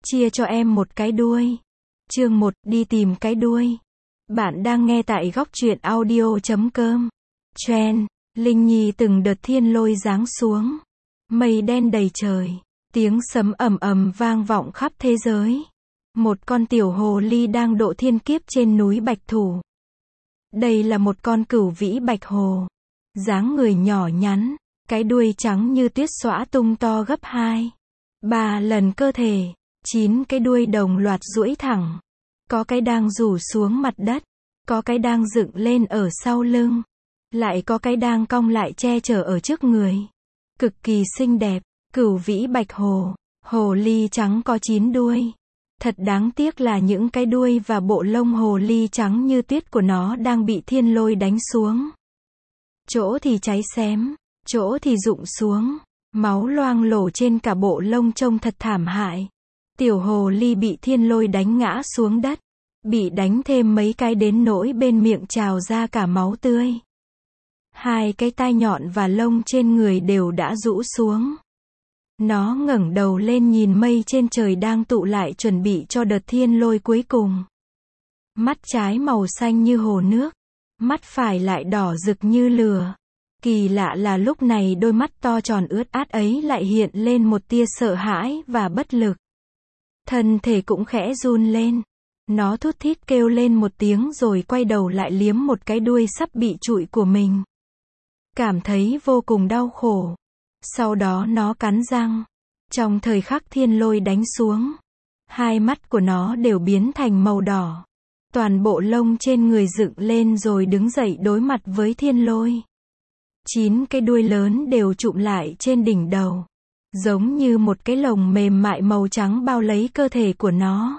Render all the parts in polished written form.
Chia cho em một cái đuôi. Chương 1, đi tìm cái đuôi. Bạn đang nghe tại góc truyện audio.com. Trend, Linh Nhi từng đợt thiên lôi giáng xuống. Mây đen đầy trời. Tiếng sấm ầm ầm vang vọng khắp thế giới. Một con tiểu hồ ly đang độ thiên kiếp trên núi Bạch Thủ. Đây là một con cửu vĩ bạch hồ. Dáng người nhỏ nhắn, cái đuôi trắng như tuyết xõa tung to gấp 2-3 lần cơ thể. 9 cái đuôi đồng loạt duỗi thẳng. Có cái đang rủ xuống mặt đất. Có cái đang dựng lên ở sau lưng. Lại có cái đang cong lại che chở ở trước người. Cực kỳ xinh đẹp. Cửu vĩ bạch hồ. Hồ ly trắng có 9 đuôi. Thật đáng tiếc là những cái đuôi và bộ lông hồ ly trắng như tuyết của nó đang bị thiên lôi đánh xuống. Chỗ thì cháy xém, chỗ thì rụng xuống. Máu loang lổ trên cả bộ lông trông thật thảm hại. Tiểu hồ ly bị thiên lôi đánh ngã xuống đất. Bị đánh thêm mấy cái đến nỗi bên miệng trào ra cả máu tươi. 2 cái tai nhọn và lông trên người đều đã rũ xuống. Nó ngẩng đầu lên nhìn mây trên trời đang tụ lại chuẩn bị cho đợt thiên lôi cuối cùng. Mắt trái màu xanh như hồ nước. Mắt phải lại đỏ rực như lửa. Kỳ lạ là lúc này đôi mắt to tròn ướt át ấy lại hiện lên một tia sợ hãi và bất lực. Thân thể cũng khẽ run lên. Nó thút thít kêu lên một tiếng rồi quay đầu lại liếm một cái đuôi sắp bị trụi của mình. Cảm thấy vô cùng đau khổ. Sau đó nó cắn răng. Trong thời khắc thiên lôi đánh xuống, 2 mắt của nó đều biến thành màu đỏ. Toàn bộ lông trên người dựng lên rồi đứng dậy đối mặt với thiên lôi. 9 cái đuôi lớn đều chụm lại trên đỉnh đầu. Giống như một cái lồng mềm mại màu trắng bao lấy cơ thể của nó.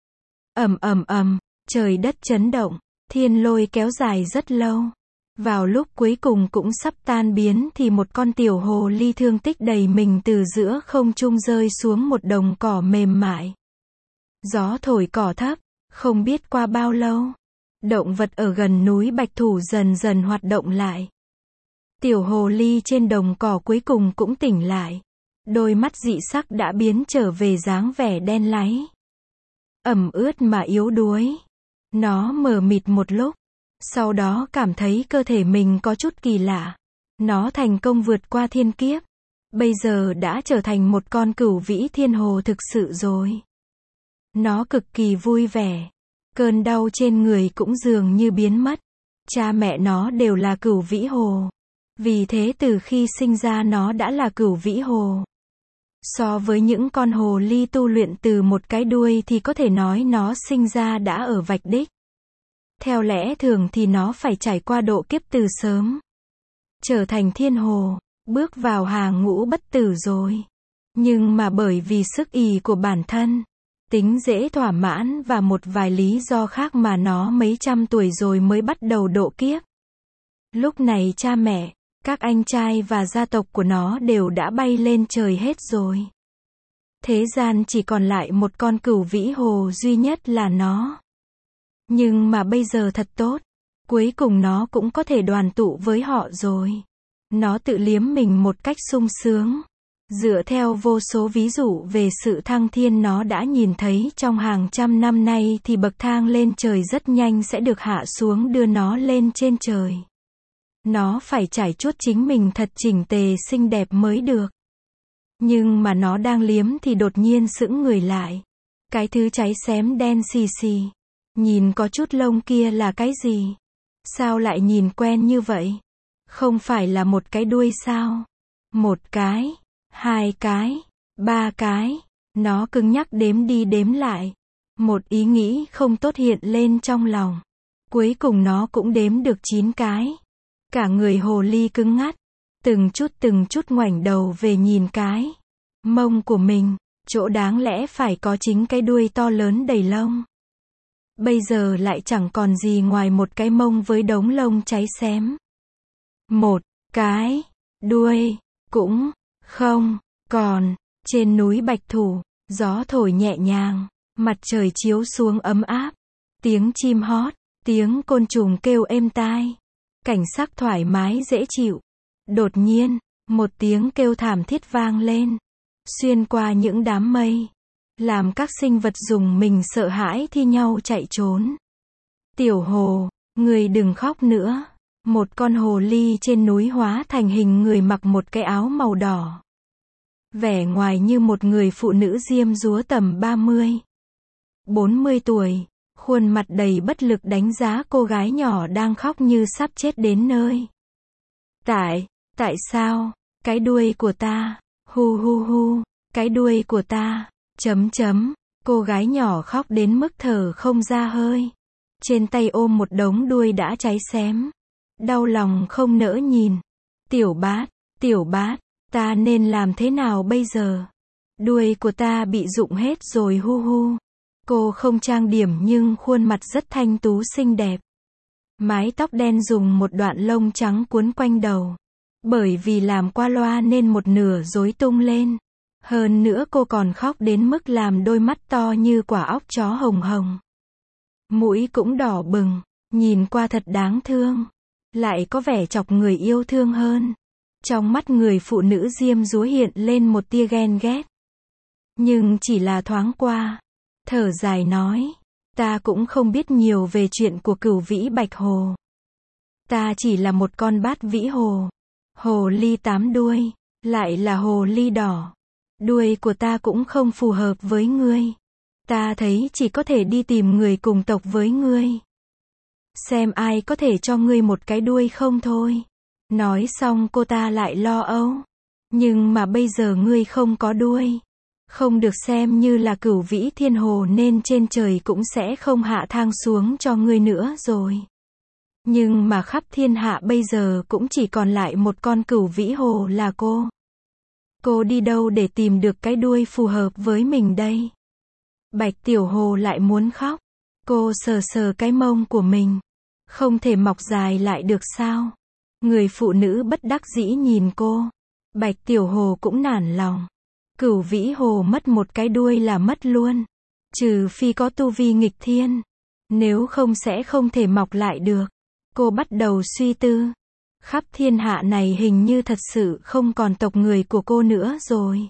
Ầm ầm ầm, trời đất chấn động. Thiên lôi kéo dài rất lâu. Vào lúc cuối cùng cũng sắp tan biến thì một con tiểu hồ ly thương tích đầy mình từ giữa không trung rơi xuống một đồng cỏ mềm mại. Gió thổi cỏ thấp, không biết qua bao lâu. Động vật ở gần núi Bạch Thủ dần dần hoạt động lại. Tiểu hồ ly trên đồng cỏ cuối cùng cũng tỉnh lại. Đôi mắt dị sắc đã biến trở về dáng vẻ đen láy. Ẩm ướt mà yếu đuối. Nó mờ mịt một lúc. Sau đó cảm thấy cơ thể mình có chút kỳ lạ. Nó thành công vượt qua thiên kiếp. Bây giờ đã trở thành một con cửu vĩ thiên hồ thực sự rồi. Nó cực kỳ vui vẻ. Cơn đau trên người cũng dường như biến mất. Cha mẹ nó đều là cửu vĩ hồ. Vì thế từ khi sinh ra nó đã là cửu vĩ hồ. So với những con hồ ly tu luyện từ một cái đuôi thì có thể nói nó sinh ra đã ở vạch đích. Theo lẽ thường thì nó phải trải qua độ kiếp từ sớm. Trở thành thiên hồ, bước vào hàng ngũ bất tử rồi. Nhưng mà bởi vì sức ì của bản thân, tính dễ thỏa mãn và một vài lý do khác mà nó mấy trăm tuổi rồi mới bắt đầu độ kiếp. Lúc này cha mẹ, các anh trai và gia tộc của nó đều đã bay lên trời hết rồi. Thế gian chỉ còn lại một con cửu vĩ hồ duy nhất là nó. Nhưng mà bây giờ thật tốt. Cuối cùng nó cũng có thể đoàn tụ với họ rồi. Nó tự liếm mình một cách sung sướng. Dựa theo vô số ví dụ về sự thăng thiên nó đã nhìn thấy trong hàng trăm năm nay thì bậc thang lên trời rất nhanh sẽ được hạ xuống đưa nó lên trên trời. Nó phải trải chuốt chính mình thật chỉnh tề xinh đẹp mới được. Nhưng mà nó đang liếm thì đột nhiên sững người lại. Cái thứ cháy xém đen xì xì. Nhìn có chút lông kia là cái gì? Sao lại nhìn quen như vậy? Không phải là một cái đuôi sao? 1 cái, 2 cái, 3 cái. Nó cứng nhắc đếm đi đếm lại. Một ý nghĩ không tốt hiện lên trong lòng. Cuối cùng nó cũng đếm được 9 cái. Cả người hồ ly cứng ngắt. Từng chút ngoảnh đầu về nhìn cái mông của mình. Chỗ đáng lẽ phải có chính cái đuôi to lớn đầy lông. Bây giờ lại chẳng còn gì ngoài một cái mông với đống lông cháy xém. Một cái đuôi cũng không còn. Trên núi Bạch Thủ, gió thổi nhẹ nhàng, mặt trời chiếu xuống ấm áp. Tiếng chim hót, tiếng côn trùng kêu êm tai. Cảnh sắc thoải mái dễ chịu. Đột nhiên, một tiếng kêu thảm thiết vang lên. Xuyên qua những đám mây. làm các sinh vật rùng mình sợ hãi thi nhau chạy trốn. Tiểu hồ, người đừng khóc nữa. Một con hồ ly trên núi hóa thành hình người mặc một cái áo màu đỏ. Vẻ ngoài như một người phụ nữ diêm dúa tầm 40 tuổi, khuôn mặt đầy bất lực đánh giá cô gái nhỏ đang khóc như sắp chết đến nơi. Tại sao, cái đuôi của ta, hu hu hu, cái đuôi của ta, cô gái nhỏ khóc đến mức thở không ra hơi. Trên tay ôm một đống đuôi đã cháy xém. Đau lòng không nỡ nhìn. Tiểu bát, ta nên làm thế nào bây giờ? Đuôi của ta bị rụng hết rồi hu hu. Cô không trang điểm nhưng khuôn mặt rất thanh tú xinh đẹp. Mái tóc đen dùng một đoạn lông trắng cuốn quanh đầu. Bởi vì làm qua loa nên một nửa rối tung lên. Hơn nữa cô còn khóc đến mức làm đôi mắt to như quả óc chó hồng hồng. Mũi cũng đỏ bừng, nhìn qua thật đáng thương. Lại có vẻ chọc người yêu thương hơn. Trong mắt người phụ nữ diêm dúa hiện lên một tia ghen ghét. Nhưng chỉ là thoáng qua. Thở dài nói, ta cũng không biết nhiều về chuyện của Cửu Vĩ Bạch Hồ. Ta chỉ là một con bát vĩ hồ. Hồ ly 8 đuôi, lại là hồ ly đỏ. Đuôi của ta cũng không phù hợp với ngươi. Ta thấy chỉ có thể đi tìm người cùng tộc với ngươi. Xem ai có thể cho ngươi một cái đuôi không thôi. Nói xong cô ta lại lo âu. Nhưng mà bây giờ ngươi không có đuôi. Không được xem như là Cửu Vĩ Thiên Hồ nên trên trời cũng sẽ không hạ thang xuống cho ngươi nữa rồi. Nhưng mà khắp thiên hạ bây giờ cũng chỉ còn lại một con Cửu Vĩ Hồ là cô. Cô đi đâu để tìm được cái đuôi phù hợp với mình đây? Bạch Tiểu Hồ lại muốn khóc. Cô sờ sờ cái mông của mình. Không thể mọc dài lại được sao? Người phụ nữ bất đắc dĩ nhìn cô. Bạch Tiểu Hồ cũng nản lòng. Cửu Vĩ Hồ mất một cái đuôi là mất luôn. Trừ phi có tu vi nghịch thiên. Nếu không sẽ không thể mọc lại được. Cô bắt đầu suy tư. Khắp thiên hạ này hình như thật sự không còn tộc người của cô nữa rồi.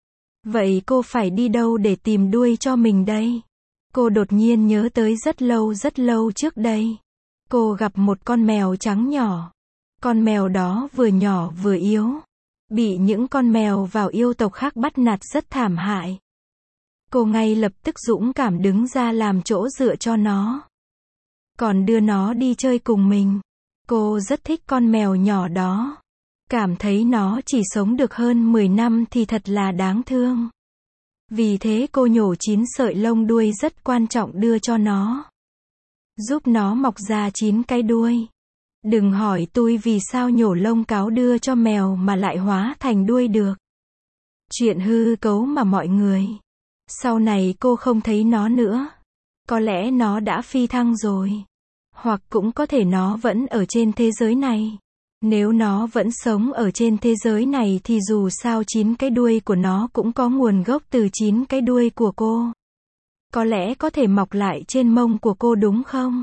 Vậy cô phải đi đâu để tìm đuôi cho mình đây? Cô đột nhiên nhớ tới rất lâu trước đây. Cô gặp một con mèo trắng nhỏ. Con mèo đó vừa nhỏ vừa yếu. Bị những con mèo vào yêu tộc khác bắt nạt rất thảm hại. Cô ngay lập tức dũng cảm đứng ra làm chỗ dựa cho nó. Còn đưa nó đi chơi cùng mình. Cô rất thích con mèo nhỏ đó. Cảm thấy nó chỉ sống được hơn 10 năm thì thật là đáng thương. Vì thế cô nhổ 9 sợi lông đuôi rất quan trọng đưa cho nó. Giúp nó mọc ra 9 cái đuôi. Đừng hỏi tôi vì sao nhổ lông cáo đưa cho mèo mà lại hóa thành đuôi được. Chuyện hư cấu mà mọi người. Sau này cô không thấy nó nữa. Có lẽ nó đã phi thăng rồi. Hoặc cũng có thể nó vẫn ở trên thế giới này. Nếu nó vẫn sống ở trên thế giới này thì dù sao 9 cái đuôi của nó cũng có nguồn gốc từ 9 cái đuôi của cô. Có lẽ có thể mọc lại trên mông của cô đúng không?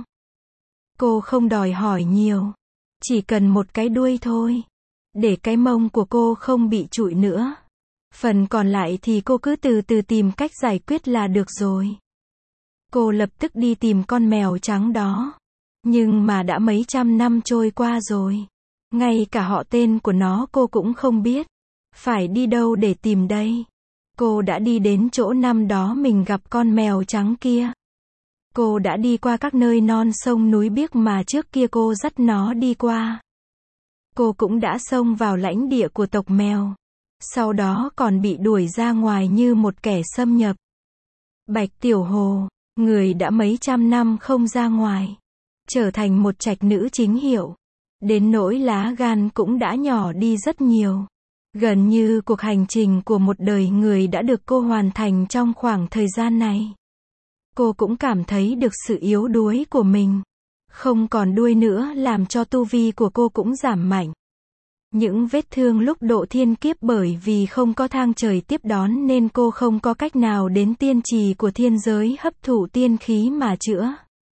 Cô không đòi hỏi nhiều. Chỉ cần một cái đuôi thôi. Để cái mông của cô không bị trụi nữa. Phần còn lại thì cô cứ từ từ tìm cách giải quyết là được rồi. Cô lập tức đi tìm con mèo trắng đó. Nhưng mà đã mấy trăm năm trôi qua rồi. Ngay cả họ tên của nó cô cũng không biết. Phải đi đâu để tìm đây? Cô đã đi đến chỗ năm đó mình gặp con mèo trắng kia. Cô đã đi qua các nơi non sông núi biếc mà trước kia cô dắt nó đi qua. Cô cũng đã xông vào lãnh địa của tộc mèo. Sau đó còn bị đuổi ra ngoài như một kẻ xâm nhập. Bạch Tiểu Hồ, người đã mấy trăm năm không ra ngoài. Trở thành một trạch nữ chính hiệu. Đến nỗi lá gan cũng đã nhỏ đi rất nhiều. Gần như cuộc hành trình của một đời người đã được cô hoàn thành trong khoảng thời gian này. Cô cũng cảm thấy được sự yếu đuối của mình. Không còn đuôi nữa làm cho tu vi của cô cũng giảm mạnh. Những vết thương lúc độ thiên kiếp bởi vì không có thang trời tiếp đón nên cô không có cách nào đến tiên trì của thiên giới hấp thụ tiên khí mà chữa.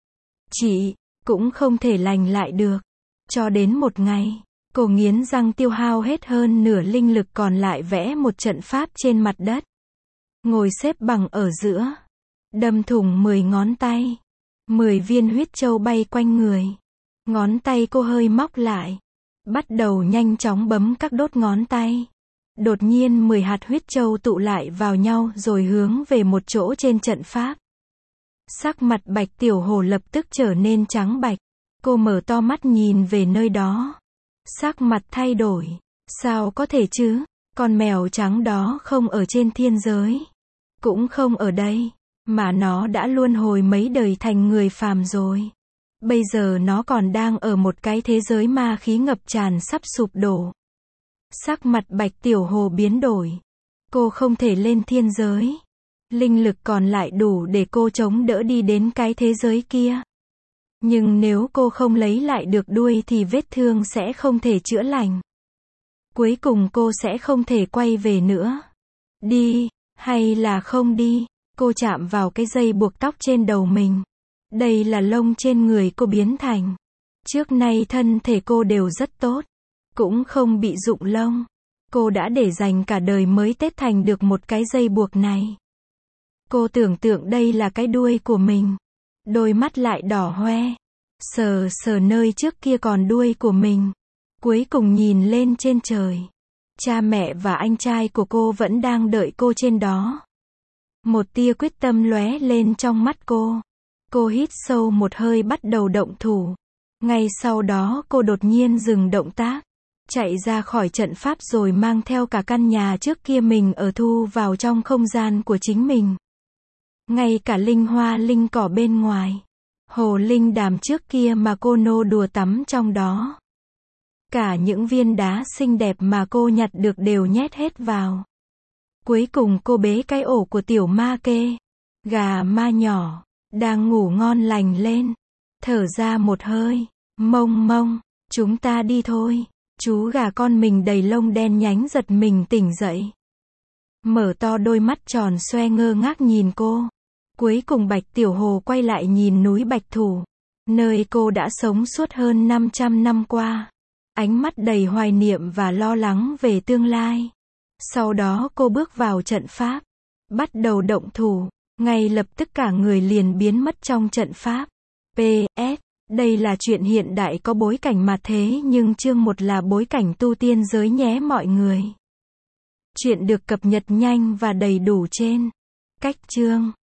Chị cũng không thể lành lại được. Cho đến một ngày, cô nghiến răng tiêu hao hết hơn nửa linh lực còn lại vẽ một trận pháp trên mặt đất. ngồi xếp bằng ở giữa, đâm thủng 10 ngón tay. 10 viên huyết châu bay quanh người. Ngón tay cô hơi móc lại, bắt đầu nhanh chóng bấm các đốt ngón tay. Đột nhiên 10 hạt huyết châu tụ lại vào nhau rồi hướng về một chỗ trên trận pháp. Sắc mặt Bạch Tiểu Hồ lập tức trở nên trắng bạch. Cô mở to mắt nhìn về nơi đó. Sắc mặt thay đổi. Sao có thể chứ? Con mèo trắng đó không ở trên thiên giới. Cũng không ở đây. Mà nó đã luân hồi mấy đời thành người phàm rồi. Bây giờ nó còn đang ở một cái thế giới ma khí ngập tràn sắp sụp đổ. Sắc mặt Bạch Tiểu Hồ biến đổi. Cô không thể lên thiên giới. Linh lực còn lại đủ để cô chống đỡ đi đến cái thế giới kia. Nhưng nếu cô không lấy lại được đuôi thì vết thương sẽ không thể chữa lành. Cuối cùng cô sẽ không thể quay về nữa. Đi, hay là không đi? Cô chạm vào cái dây buộc tóc trên đầu mình. Đây là lông trên người cô biến thành. Trước nay thân thể cô đều rất tốt. Cũng không bị rụng lông. Cô đã để dành cả đời mới tết thành được một cái dây buộc này. Cô tưởng tượng đây là cái đuôi của mình. Đôi mắt lại đỏ hoe. Sờ sờ nơi trước kia còn đuôi của mình. Cuối cùng nhìn lên trên trời. Cha mẹ và anh trai của cô vẫn đang đợi cô trên đó. Một tia quyết tâm lóe lên trong mắt cô. Cô hít sâu một hơi bắt đầu động thủ. Ngay sau đó cô đột nhiên dừng động tác. Chạy ra khỏi trận pháp rồi mang theo cả căn nhà trước kia mình ở thu vào trong không gian của chính mình. Ngay cả linh hoa linh cỏ bên ngoài. Hồ linh đàm trước kia mà cô nô đùa tắm trong đó. Cả những viên đá xinh đẹp mà cô nhặt được đều nhét hết vào. Cuối cùng cô bế cái ổ của tiểu ma kê. Gà ma nhỏ. Đang ngủ ngon lành lên. Thở ra một hơi. Mông mông. Chúng ta đi thôi. Chú gà con mình đầy lông đen nhánh giật mình tỉnh dậy. Mở to đôi mắt tròn xoe ngơ ngác nhìn cô. Cuối cùng Bạch Tiểu Hồ quay lại nhìn núi Bạch Thủ. Nơi cô đã sống suốt hơn 500 năm qua. Ánh mắt đầy hoài niệm và lo lắng về tương lai. Sau đó cô bước vào trận pháp. Bắt đầu động thủ. Ngay lập tức cả người liền biến mất trong trận pháp. PS. Đây là chuyện hiện đại có bối cảnh mà thế nhưng chương 1 là bối cảnh tu tiên giới nhé mọi người. Chuyện được cập nhật nhanh và đầy đủ trên Cách Chương.